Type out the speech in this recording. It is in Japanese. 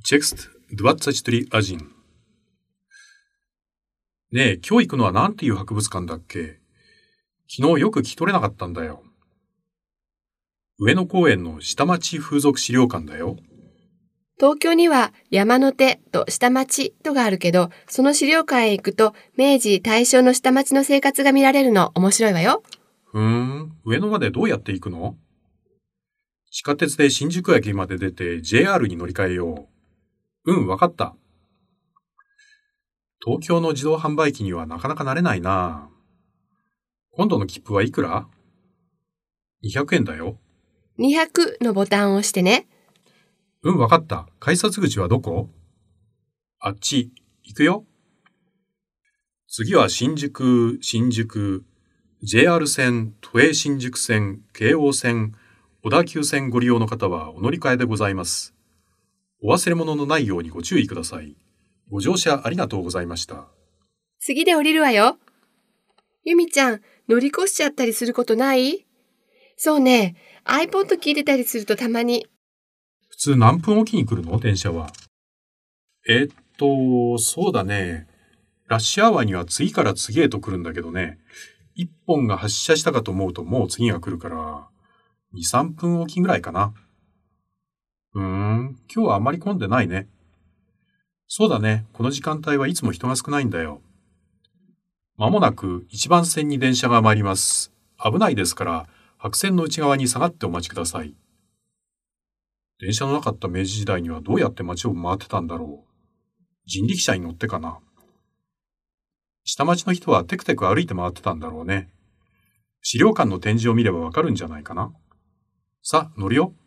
Текст 23. ねえ、今日行くのはなんていう博物館だっけ？昨日よく聞き取れなかったんだよ。上野公園の下町風俗資料館だよ。 東京には山の手と下町とがあるけど、その資料館へ行くと明治・大正の下町の生活が見られるの面白いわよ。 上野までどうやって行くの？地下鉄で新宿駅まで出て JR に乗り換えよう。わかった。東京の自動販売機にはなかなか慣れないな。今度の切符はいくら？ 200 円だよ。 200のボタンを押してね。 わかった。改札口はどこ？あっち、行くよ。次は新宿、JR 線、都営新宿線、京王線、小田急線ご利用の方はお乗り換えでございます。お忘れ物のないようにご注意ください。ご乗車ありがとうございました。 次で降りるわよ。ゆみちゃん、乗り越しちゃったりすることない？そうね、iPod 聞いてたりするとたまに。 普通何分おきに来るの？電車は。そうだね。ラッシュアワーには次から次へと来るんだけどね。一本が発車したかと思うともう次が来るから、2、3分おきぐらいかな。今日はあまり混んでないね。そうだね。この時間帯はいつも人が少ないんだよ。まもなく1番線に電車が参ります。危ないですから、白線の内側に下がってお待ちください。電車のなかった明治時代にはどうやって街を回ってたんだろう。人力車に乗ってかな。下町の人はテクテク歩いて回ってたんだろうね。資料館の展示を見ればわかるんじゃないかな。さあ、乗るよ。